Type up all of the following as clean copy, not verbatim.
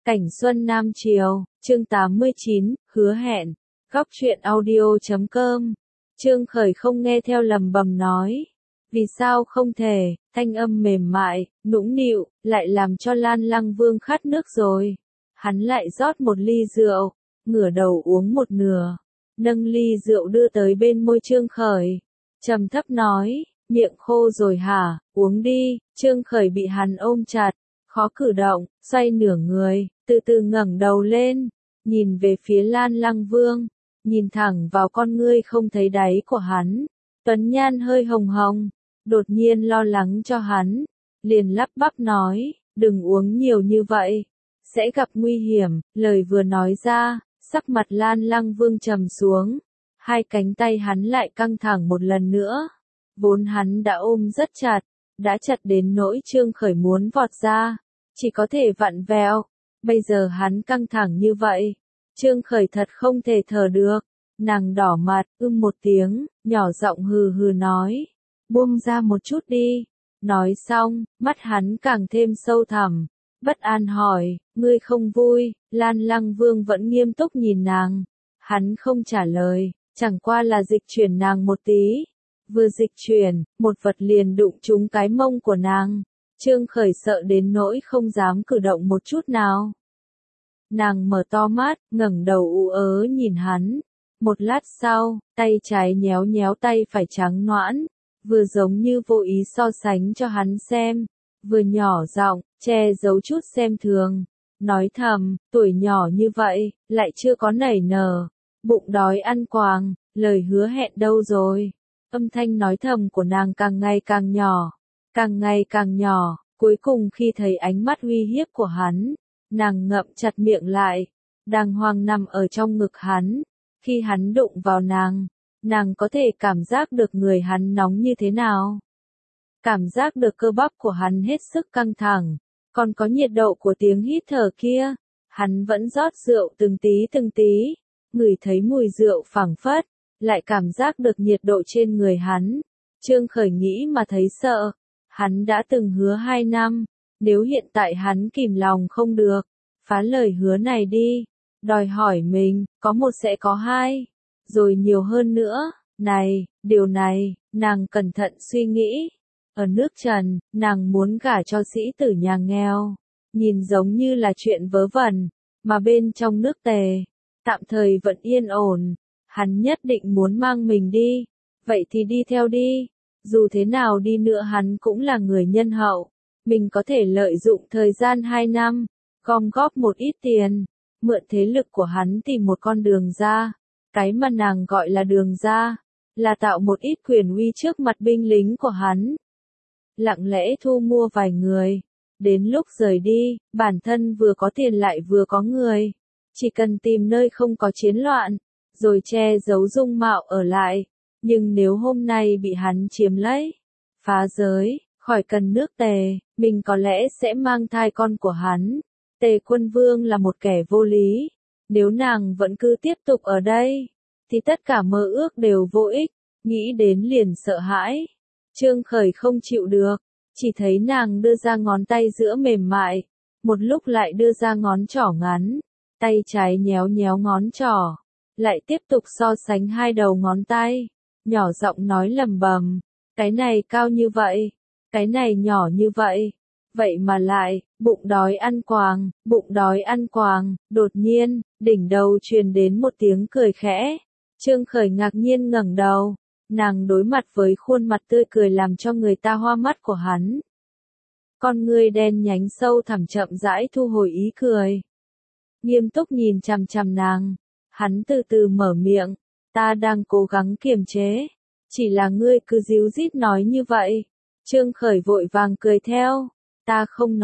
Cảnh Xuân Nam Chiều, chương 89, hứa hẹn. Góc truyện audio.com. Trương Khởi không nghe theo lầm bầm nói. Vì sao không thể, thanh âm mềm mại, nũng nịu, lại làm cho Lan Lăng Vương khát nước rồi. Hắn lại rót một ly rượu, ngửa đầu uống một nửa, nâng ly rượu đưa tới bên môi Trương Khởi. Trầm thấp nói, miệng khô rồi hả, uống đi. Trương Khởi bị hắn ôm chặt, khó cử động, xoay nửa người, từ từ ngẩng đầu lên, nhìn về phía Lan Lăng Vương, nhìn thẳng vào con ngươi không thấy đáy của hắn. Tuấn nhan hơi hồng hồng, đột nhiên lo lắng cho hắn, liền lắp bắp nói, đừng uống nhiều như vậy, sẽ gặp nguy hiểm. Lời vừa nói ra, sắc mặt Lan Lăng Vương trầm xuống, hai cánh tay hắn lại căng thẳng một lần nữa. Vốn hắn đã ôm rất chặt, đã chặt đến nỗi Trương Khởi muốn vọt ra, chỉ có thể vặn vẹo. Bây giờ hắn căng thẳng như vậy, Trương Khởi thật không thể thở được. Nàng đỏ mặt, một tiếng, nhỏ giọng hừ hừ nói, buông ra một chút đi. Nói xong, mắt hắn càng thêm sâu thẳm, bất an hỏi, ngươi không vui? Lan Lăng Vương vẫn nghiêm túc nhìn nàng, hắn không trả lời, chẳng qua là dịch chuyển nàng một tí. Vừa dịch chuyển, một vật liền đụng trúng cái mông của nàng. Trương Khởi sợ đến nỗi không dám cử động một chút nào. Nàng mở to mắt, ngẩng đầu ú ớ nhìn hắn. Một lát sau, tay trái nhéo nhéo tay phải trắng nõn, vừa giống như vô ý so sánh cho hắn xem, vừa nhỏ giọng, che giấu chút xem thường, nói thầm, tuổi nhỏ như vậy, lại chưa có nảy nở, bụng đói ăn quàng, lời hứa hẹn đâu rồi? Âm thanh nói thầm của nàng càng ngày càng nhỏ, càng ngày càng nhỏ, cuối cùng khi thấy ánh mắt uy hiếp của hắn, nàng ngậm chặt miệng lại, đàng hoàng nằm ở trong ngực hắn. Khi hắn đụng vào nàng có thể cảm giác được người hắn nóng như thế nào. Cảm giác được cơ bắp của hắn hết sức căng thẳng, còn có nhiệt độ của tiếng hít thở kia. Hắn vẫn rót rượu từng tí, ngửi thấy mùi rượu phảng phất, lại cảm giác được nhiệt độ trên người hắn. Trương Khởi nghĩ mà thấy sợ, hắn đã từng hứa 2 năm, nếu hiện tại hắn kìm lòng không được, phá lời hứa này đi. Đòi hỏi mình, có một sẽ có 2, rồi nhiều hơn nữa. Điều này, nàng cẩn thận suy nghĩ. Ở nước Trần, nàng muốn gả cho sĩ tử nhà nghèo, nhìn giống như là chuyện vớ vẩn, mà bên trong nước Tề, tạm thời vẫn yên ổn. Hắn nhất định muốn mang mình đi, vậy thì đi theo đi. Dù thế nào đi nữa hắn cũng là người nhân hậu, mình có thể lợi dụng thời gian 2 năm, gom góp một ít tiền, mượn thế lực của hắn tìm một con đường ra. Cái mà nàng gọi là đường ra, là tạo một ít quyền uy trước mặt binh lính của hắn. Lặng lẽ thu mua vài người, đến lúc rời đi, bản thân vừa có tiền lại vừa có người. Chỉ cần tìm nơi không có chiến loạn, rồi che giấu dung mạo ở lại. Nhưng nếu hôm nay bị hắn chiếm lấy, phá giới, khỏi cần nước Tề, mình có lẽ sẽ mang thai con của hắn. Tề Quân Vương là một kẻ vô lý, nếu nàng vẫn cứ tiếp tục ở đây, thì tất cả mơ ước đều vô ích, nghĩ đến liền sợ hãi. Trương Khởi không chịu được, chỉ thấy nàng đưa ra ngón tay giữa mềm mại, một lúc lại đưa ra ngón trỏ ngắn, tay trái nhéo nhéo ngón trỏ, lại tiếp tục so sánh 2 đầu ngón tay, nhỏ giọng nói lầm bầm, cái này cao như vậy, cái này nhỏ như vậy. Vậy mà lại, bụng đói ăn quàng. Đột nhiên, đỉnh đầu truyền đến một tiếng cười khẽ. Trương Khởi ngạc nhiên ngẩng đầu, nàng đối mặt với khuôn mặt tươi cười làm cho người ta hoa mắt của hắn. Con ngươi đen nhánh sâu thẳm chậm rãi thu hồi ý cười. Nghiêm túc nhìn chằm chằm nàng, hắn từ từ mở miệng, ta đang cố gắng kiềm chế, chỉ là ngươi cứ díu dít nói như vậy. Trương Khởi vội vàng cười theo. Ta không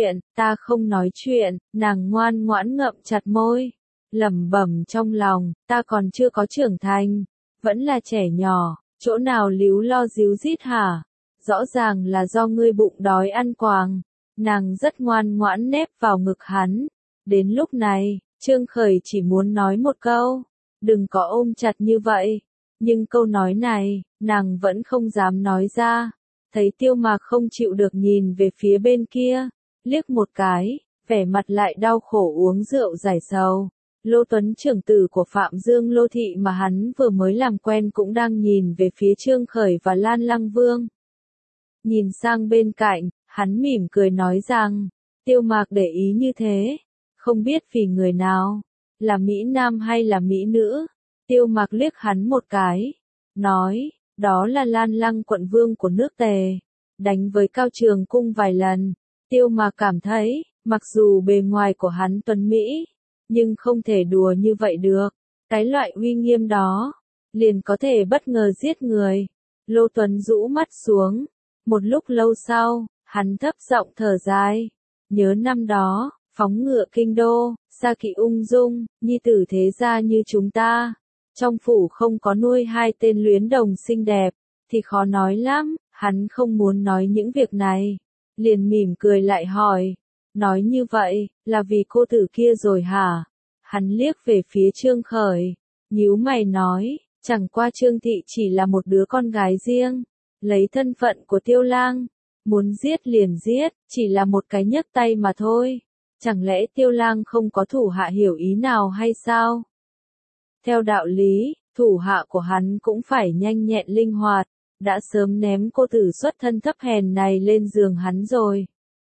nói chuyện, nàng ngoan ngoãn ngậm chặt môi, lẩm bẩm trong lòng, ta còn chưa có trưởng thành, vẫn là trẻ nhỏ, chỗ nào líu lo díu dít hả? Rõ ràng là do ngươi bụng đói ăn quàng. Nàng rất ngoan ngoãn nép vào ngực hắn. Đến lúc này, Trương Khởi chỉ muốn nói một câu, đừng có ôm chặt như vậy, nhưng câu nói này, nàng vẫn không dám nói ra. Thấy Tiêu Mạc không chịu được nhìn về phía bên kia, liếc một cái, vẻ mặt lại đau khổ uống rượu giải sầu. Lô Tuấn trưởng tử của Phạm Dương Lô Thị mà hắn vừa mới làm quen cũng đang nhìn về phía Trương Khởi và Lan Lăng Vương. Nhìn sang bên cạnh, hắn mỉm cười nói rằng, Tiêu Mạc để ý như thế, không biết vì người nào, là Mỹ Nam hay là Mỹ Nữ. Tiêu Mạc liếc hắn một cái, nói, đó là Lan Lăng quận vương của nước Tề, đánh với Cao Trường Cung vài lần. Tiêu Mạc cảm thấy, mặc dù bề ngoài của hắn tuấn Mỹ, nhưng không thể đùa như vậy được. Cái loại uy nghiêm đó, liền có thể bất ngờ giết người. Lô Tuấn rũ mắt xuống. Một lúc lâu sau, hắn thấp giọng thở dài. Nhớ năm đó, phóng ngựa kinh đô, xa kỵ ung dung, nhi tử thế gia như chúng ta. Trong phủ không có nuôi hai tên luyến đồng xinh đẹp, thì khó nói lắm. Hắn không muốn nói những việc này. Liền mỉm cười lại hỏi. Nói như vậy, là vì cô tử kia rồi hả? Hắn liếc về phía Trương Khởi, nhíu mày nói, chẳng qua Trương Thị chỉ là một đứa con gái riêng, lấy thân phận của Tiêu Lang, muốn giết liền giết, chỉ là một cái nhấc tay mà thôi. Chẳng lẽ Tiêu Lang không có thủ hạ hiểu ý nào hay sao? Theo đạo lý, thủ hạ của hắn cũng phải nhanh nhẹn linh hoạt, đã sớm ném cô tử xuất thân thấp hèn này lên giường hắn rồi.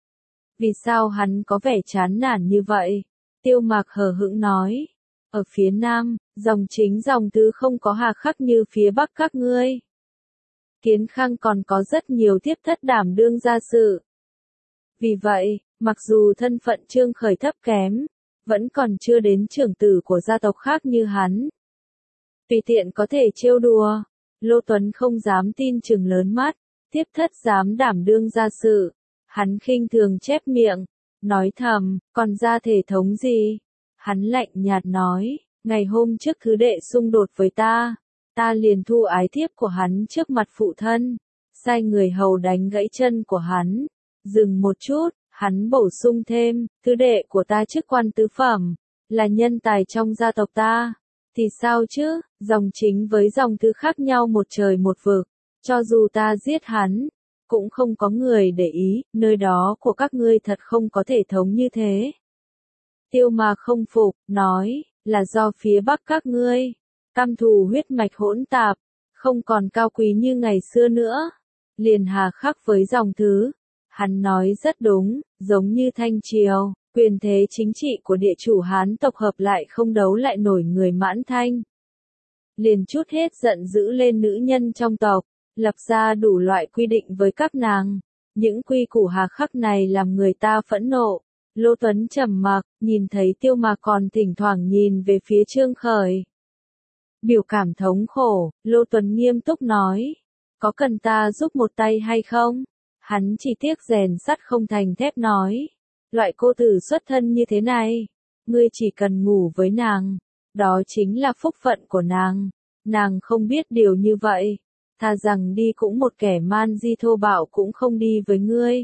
Vì sao hắn có vẻ chán nản như vậy? Tiêu Mạc hờ hững nói. Ở phía Nam, dòng chính dòng tứ không có hà khắc như phía Bắc các ngươi. Kiến Khang còn có rất nhiều tiếp thất đảm đương gia sự. Vì vậy, mặc dù thân phận Trương Khởi thấp kém, vẫn còn chưa đến trưởng tử của gia tộc khác như hắn. Tùy tiện có thể trêu đùa, Lô Tuấn không dám tin chừng lớn mắt, tiếp thất dám đảm đương gia sự. Hắn khinh thường chép miệng, nói thầm, còn ra thể thống gì? Hắn lạnh nhạt nói, ngày hôm trước thứ đệ xung đột với ta liền thu ái thiếp của hắn trước mặt phụ thân, sai người hầu đánh gãy chân của hắn. Dừng một chút, hắn bổ sung thêm, thứ đệ của ta chức quan tứ phẩm, là nhân tài trong gia tộc ta. Thì sao chứ, dòng chính với dòng tứ khác nhau một trời một vực, cho dù ta giết hắn, cũng không có người để ý, nơi đó của các ngươi thật không có thể thống như thế. Tiêu Mạc không phục, nói, là do phía Bắc các ngươi, căm thù huyết mạch hỗn tạp, không còn cao quý như ngày xưa nữa, liền hà khắc với dòng thứ. Hắn nói rất đúng, giống như Thanh Triều, quyền thế chính trị của địa chủ Hán tộc hợp lại không đấu lại nổi người Mãn Thanh. Liền chút hết giận dữ lên nữ nhân trong tộc, lập ra đủ loại quy định với các nàng. Những quy củ hà khắc này làm người ta phẫn nộ. Lô Tuấn trầm mặc, nhìn thấy Tiêu Mạc còn thỉnh thoảng nhìn về phía Trương Khởi. Biểu cảm thống khổ, Lô Tuấn nghiêm túc nói, có cần ta giúp một tay hay không? Hắn chỉ tiếc rèn sắt không thành thép nói, loại cô tử xuất thân như thế này, ngươi chỉ cần ngủ với nàng, đó chính là phúc phận của nàng. Nàng không biết điều như vậy, thà rằng đi cũng một kẻ man di thô bạo cũng không đi với ngươi.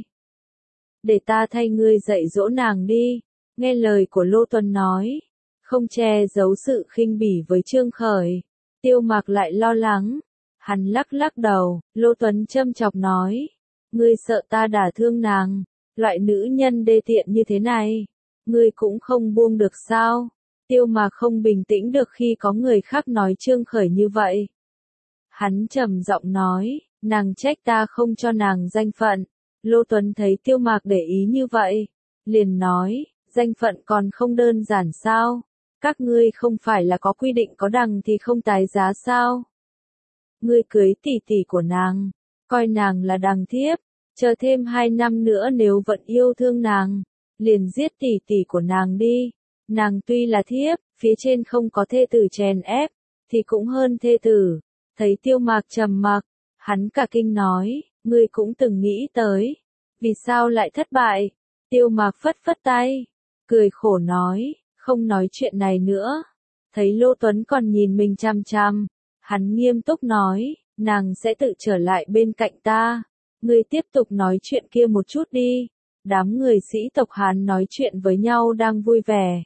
Để ta thay ngươi dạy dỗ nàng đi. Nghe lời của Lô Tuấn nói, không che giấu sự khinh bỉ với Trương Khởi. Tiêu Mạc lại lo lắng. Hắn lắc lắc đầu, Lô Tuấn châm chọc nói, ngươi sợ ta đả thương nàng, loại nữ nhân đê tiện như thế này, ngươi cũng không buông được sao? Tiêu Mạc không bình tĩnh được khi có người khác nói Trương Khởi như vậy. Hắn trầm giọng nói, nàng trách ta không cho nàng danh phận. Lô Tuấn thấy Tiêu Mạc để ý như vậy, liền nói, danh phận còn không đơn giản sao? Các ngươi không phải là có quy định có đằng thì không tái giá sao? Ngươi cưới tỷ tỷ của nàng, coi nàng là đằng thiếp, chờ thêm 2 năm nữa nếu vẫn yêu thương nàng, liền giết tỷ tỷ của nàng đi. Nàng tuy là thiếp, phía trên không có thê tử chèn ép, thì cũng hơn thê tử. Thấy Tiêu Mạc trầm mặc, hắn cả kinh nói, ngươi cũng từng nghĩ tới, vì sao lại thất bại? Tiêu Mạc phất phất tay, cười khổ nói, không nói chuyện này nữa. Thấy Lô Tuấn còn nhìn mình chăm chăm, hắn nghiêm túc nói, nàng sẽ tự trở lại bên cạnh ta. Ngươi tiếp tục nói chuyện kia một chút đi. Đám người sĩ tộc Hán nói chuyện với nhau đang vui vẻ.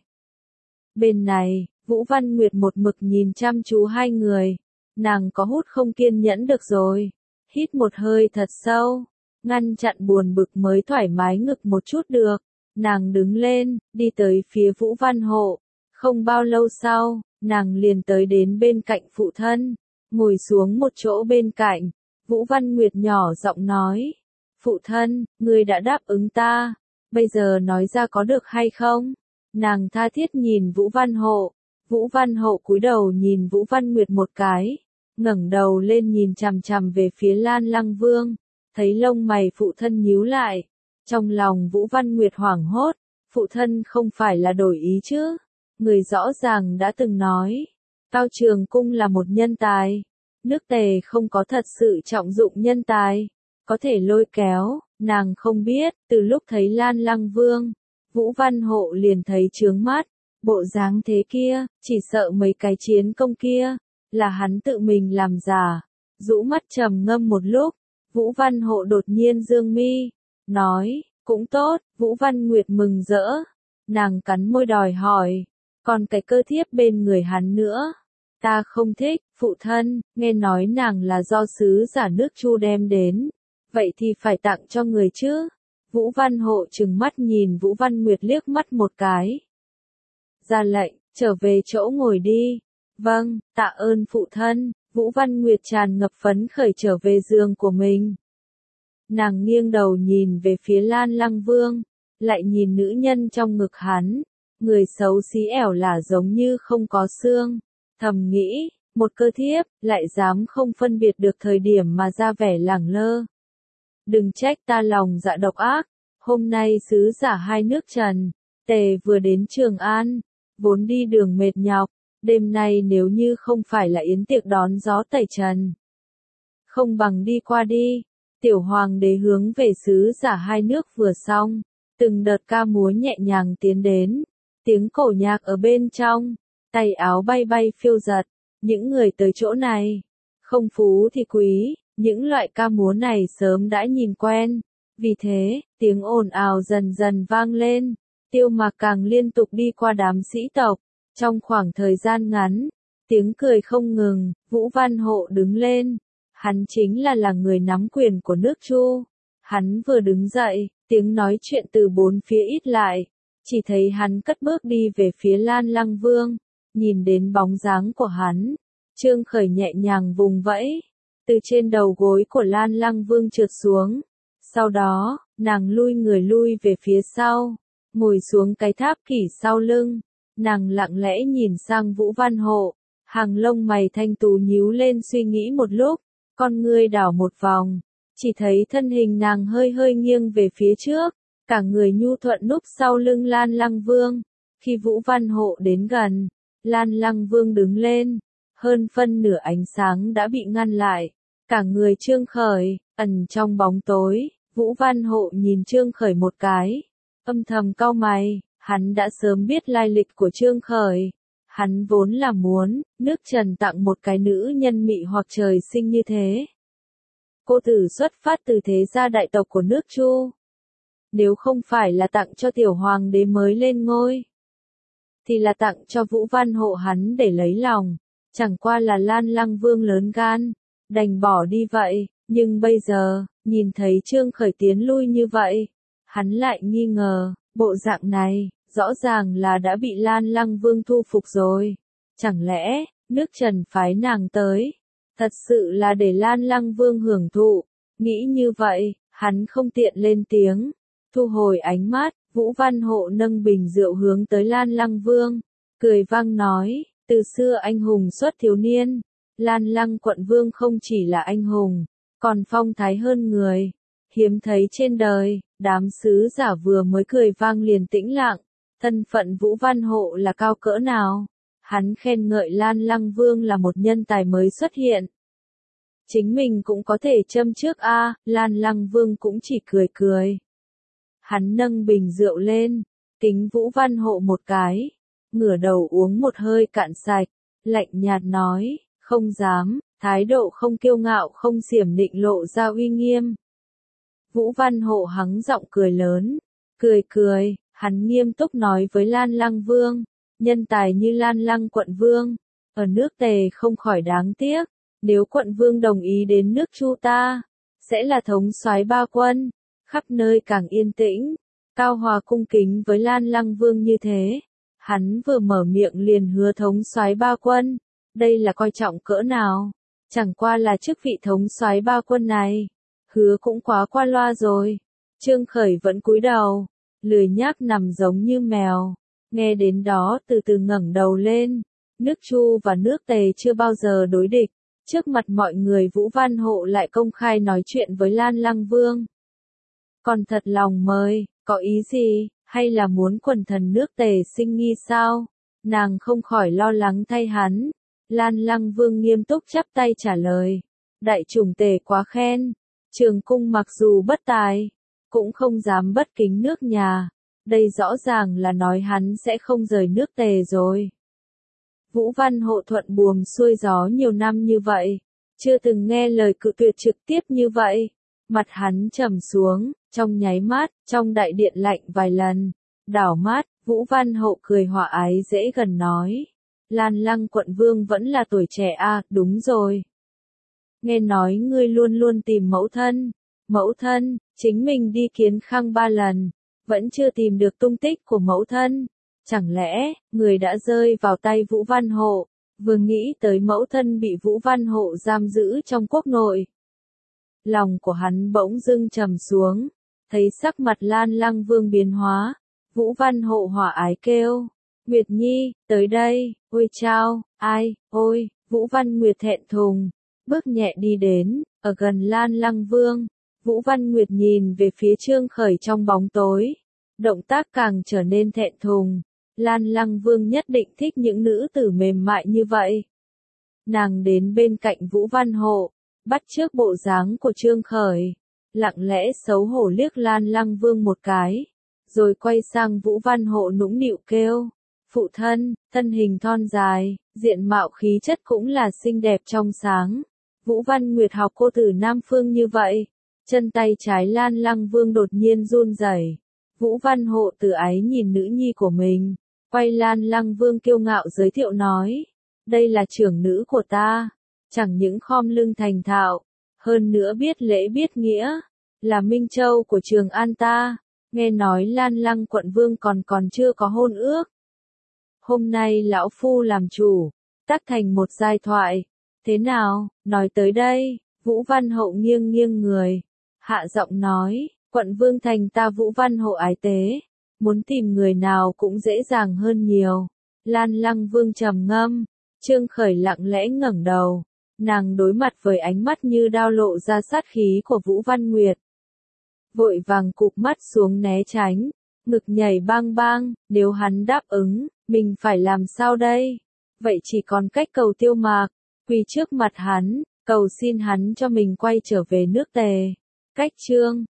Bên này, Vũ Văn Nguyệt một mực nhìn chăm chú hai người. Nàng có hút không kiên nhẫn được rồi. Hít một hơi thật sâu, ngăn chặn buồn bực mới thoải mái ngực một chút được. Nàng đứng lên, đi tới phía Vũ Văn Hộ. Không bao lâu sau, nàng liền tới đến bên cạnh phụ thân, ngồi xuống một chỗ bên cạnh. Vũ Văn Nguyệt nhỏ giọng nói, phụ thân, ngươi đã đáp ứng ta, bây giờ nói ra có được hay không? Nàng tha thiết nhìn Vũ Văn Hộ. Vũ Văn Hộ cúi đầu nhìn Vũ Văn Nguyệt một cái, ngẩng đầu lên nhìn chằm chằm về phía Lan Lăng Vương, thấy lông mày phụ thân nhíu lại. Trong lòng Vũ Văn Nguyệt hoảng hốt, phụ thân không phải là đổi ý chứ? Người rõ ràng đã từng nói, Cao Trường Cung là một nhân tài, nước Tề không có thật sự trọng dụng nhân tài, có thể lôi kéo, nàng không biết, từ lúc thấy Lan Lăng Vương, Vũ Văn Hộ liền thấy chướng mắt, bộ dáng thế kia, chỉ sợ mấy cái chiến công kia, là hắn tự mình làm giả. Rũ mắt trầm ngâm một lúc, Vũ Văn Hộ đột nhiên dương mi, nói, cũng tốt. Vũ Văn Nguyệt mừng rỡ, nàng cắn môi đòi hỏi, còn cái cơ thiếp bên người hắn nữa, ta không thích. Phụ thân, nghe nói nàng là do sứ giả nước Chu đem đến, vậy thì phải tặng cho người chứ? Vũ Văn Hộ trừng mắt nhìn Vũ Văn Nguyệt liếc mắt một cái, ra lệnh, trở về chỗ ngồi đi. Vâng, tạ ơn phụ thân. Vũ Văn Nguyệt tràn ngập phấn khởi trở về giường của mình. Nàng nghiêng đầu nhìn về phía Lan Lăng Vương, lại nhìn nữ nhân trong ngực hắn, người xấu xí ẻo lả giống như không có xương, thầm nghĩ, một cơ thiếp, lại dám không phân biệt được thời điểm mà ra vẻ lẳng lơ. Đừng trách ta lòng dạ độc ác, hôm nay sứ giả hai nước Trần, Tề vừa đến Trường An, vốn đi đường mệt nhọc, đêm nay nếu như không phải là yến tiệc đón gió tẩy trần, không bằng đi qua đi. Tiểu hoàng đế hướng về sứ giả hai nước vừa xong, từng đợt ca múa nhẹ nhàng tiến đến, tiếng cổ nhạc ở bên trong, tay áo bay bay phiêu giật, những người tới chỗ này, không phú thì quý, những loại ca múa này sớm đã nhìn quen, vì thế, tiếng ồn ào dần dần vang lên, Tiêu Mạc càng liên tục đi qua đám sĩ tộc, trong khoảng thời gian ngắn, tiếng cười không ngừng. Vũ Văn Hộ đứng lên. Hắn chính là người nắm quyền của nước Chu. Hắn vừa đứng dậy, tiếng nói chuyện từ bốn phía ít lại. Chỉ thấy hắn cất bước đi về phía Lan Lăng Vương. Nhìn đến bóng dáng của hắn, Trương Khởi nhẹ nhàng vùng vẫy. Từ trên đầu gối của Lan Lăng Vương trượt xuống. Sau đó, nàng người lui về phía sau, ngồi xuống cái tháp kỷ sau lưng. Nàng lặng lẽ nhìn sang Vũ Văn Hộ. Hàng lông mày thanh tú nhíu lên suy nghĩ một lúc. Con ngươi đảo một vòng, chỉ thấy thân hình nàng hơi hơi nghiêng về phía trước, cả người nhu thuận núp sau lưng Lan Lăng Vương. Khi Vũ Văn Hộ đến gần, Lan Lăng Vương đứng lên, hơn phân nửa ánh sáng đã bị ngăn lại, cả người Trương Khởi, ẩn trong bóng tối. Vũ Văn Hộ nhìn Trương Khởi một cái, âm thầm cau mày, hắn đã sớm biết lai lịch của Trương Khởi. Hắn vốn là muốn, nước Trần tặng một cái nữ nhân mị hoặc trời sinh như thế. Cô tử xuất phát từ thế gia đại tộc của nước Chu. Nếu không phải là tặng cho tiểu hoàng đế mới lên ngôi, thì là tặng cho Vũ Văn Hộ hắn để lấy lòng. Chẳng qua là Lan Lăng Vương lớn gan, đành bỏ đi vậy. Nhưng bây giờ, nhìn thấy Trương Khởi tiến lui như vậy, hắn lại nghi ngờ, bộ dạng này, rõ ràng là đã bị Lan Lăng Vương thu phục rồi. Chẳng lẽ, nước Trần phái nàng tới, thật sự là để Lan Lăng Vương hưởng thụ. Nghĩ như vậy, hắn không tiện lên tiếng, thu hồi ánh mắt. Vũ Văn Hộ nâng bình rượu hướng tới Lan Lăng Vương, cười vang nói, từ xưa anh hùng xuất thiếu niên, Lan Lăng quận vương không chỉ là anh hùng, còn phong thái hơn người, hiếm thấy trên đời. Đám sứ giả vừa mới cười vang liền tĩnh lặng. Thân phận Vũ Văn Hộ là cao cỡ nào? Hắn khen ngợi Lan Lăng Vương là một nhân tài mới xuất hiện. Chính mình cũng có thể châm trước a. Lan Lăng Vương cũng chỉ cười cười. Hắn nâng bình rượu lên, kính Vũ Văn Hộ một cái, ngửa đầu uống một hơi cạn sạch, lạnh nhạt nói, không dám, thái độ không kiêu ngạo không xiểm nịnh lộ ra uy nghiêm. Vũ Văn Hộ hắng giọng cười lớn, cười, hắn nghiêm túc nói với Lan Lăng Vương, nhân tài như Lan Lăng quận vương, ở nước Tề không khỏi đáng tiếc, nếu quận vương đồng ý đến nước Chu ta, sẽ là thống soái ba quân, khắp nơi càng yên tĩnh, Cao Hòa cung kính với Lan Lăng Vương như thế. Hắn vừa mở miệng liền hứa thống soái ba quân. Đây là coi trọng cỡ nào? Chẳng qua là chức vị thống soái ba quân này. Hứa cũng quá qua loa rồi. Trương Khởi vẫn cúi đầu, lười nhác nằm giống như mèo. Nghe đến đó từ từ ngẩng đầu lên. Nước Chu và nước Tề chưa bao giờ đối địch. Trước mặt mọi người Vũ Văn Hộ lại công khai nói chuyện với Lan Lăng Vương. Còn thật lòng mời, có ý gì, hay là muốn quần thần nước Tề sinh nghi sao? Nàng không khỏi lo lắng thay hắn. Lan Lăng Vương nghiêm túc chắp tay trả lời. Đại chủng Tề quá khen. Trường cung mặc dù bất tài, cũng không dám bất kính nước nhà. Đây rõ ràng là nói hắn sẽ không rời nước Tề rồi. Vũ Văn Hộ thuận buồm xuôi gió nhiều năm như vậy, chưa từng nghe lời cự tuyệt trực tiếp như vậy. Mặt hắn trầm xuống, trong nháy mắt, trong đại điện lạnh vài lần. Đảo mắt, Vũ Văn Hộ cười hòa ái dễ gần nói. Lan Lăng quận vương vẫn là tuổi trẻ à, đúng rồi. Nghe nói ngươi luôn luôn tìm mẫu thân. Mẫu thân, chính mình đi kiến khang 3 lần, vẫn chưa tìm được tung tích của mẫu thân. Chẳng lẽ, người đã rơi vào tay Vũ Văn Hộ, vừa nghĩ tới mẫu thân bị Vũ Văn Hộ giam giữ trong quốc nội. Lòng của hắn bỗng dưng trầm xuống, thấy sắc mặt Lan Lăng Vương biến hóa, Vũ Văn Hộ hòa ái kêu, Nguyệt Nhi, tới đây, ôi chao, ai, ôi, Vũ Văn Nguyệt thẹn thùng, bước nhẹ đi đến, ở gần Lan Lăng Vương, Vũ Văn Nguyệt nhìn về phía Trương Khởi trong bóng tối, động tác càng trở nên thẹn thùng. Lan Lăng Vương nhất định thích những nữ tử mềm mại như vậy. Nàng đến bên cạnh Vũ Văn Hộ, bắt chước bộ dáng của Trương Khởi, lặng lẽ xấu hổ liếc Lan Lăng Vương một cái, rồi quay sang Vũ Văn Hộ nũng nịu kêu, phụ thân, thân hình thon dài, diện mạo khí chất cũng là xinh đẹp trong sáng. Vũ Văn Nguyệt học cô tử Nam Phương như vậy, chân tay trái Lan Lăng Vương đột nhiên run rẩy. Vũ Văn Hộ từ ái nhìn nữ nhi của mình. Quay Lan Lăng Vương kiêu ngạo giới thiệu nói, đây là trưởng nữ của ta, chẳng những khom lưng thành thạo, hơn nữa biết lễ biết nghĩa, là Minh Châu của Trường An ta, nghe nói Lan Lăng quận vương còn chưa có hôn ước. Hôm nay lão phu làm chủ, tác thành một giai thoại, thế nào, nói tới đây, Vũ Văn Hậu nghiêng nghiêng người, hạ giọng nói, quận vương thành ta Vũ Văn Hộ ái tế. Muốn tìm người nào cũng dễ dàng hơn nhiều. Lan Lăng Vương trầm ngâm, Trương Khởi lặng lẽ ngẩng đầu, nàng đối mặt với ánh mắt như đao lộ ra sát khí của Vũ Văn Nguyệt. Vội vàng cụp mắt xuống né tránh, ngực nhảy bang bang, nếu hắn đáp ứng, mình phải làm sao đây? Vậy chỉ còn cách cầu Tiêu Mạc, quỳ trước mặt hắn, cầu xin hắn cho mình quay trở về nước Tề. Cách chương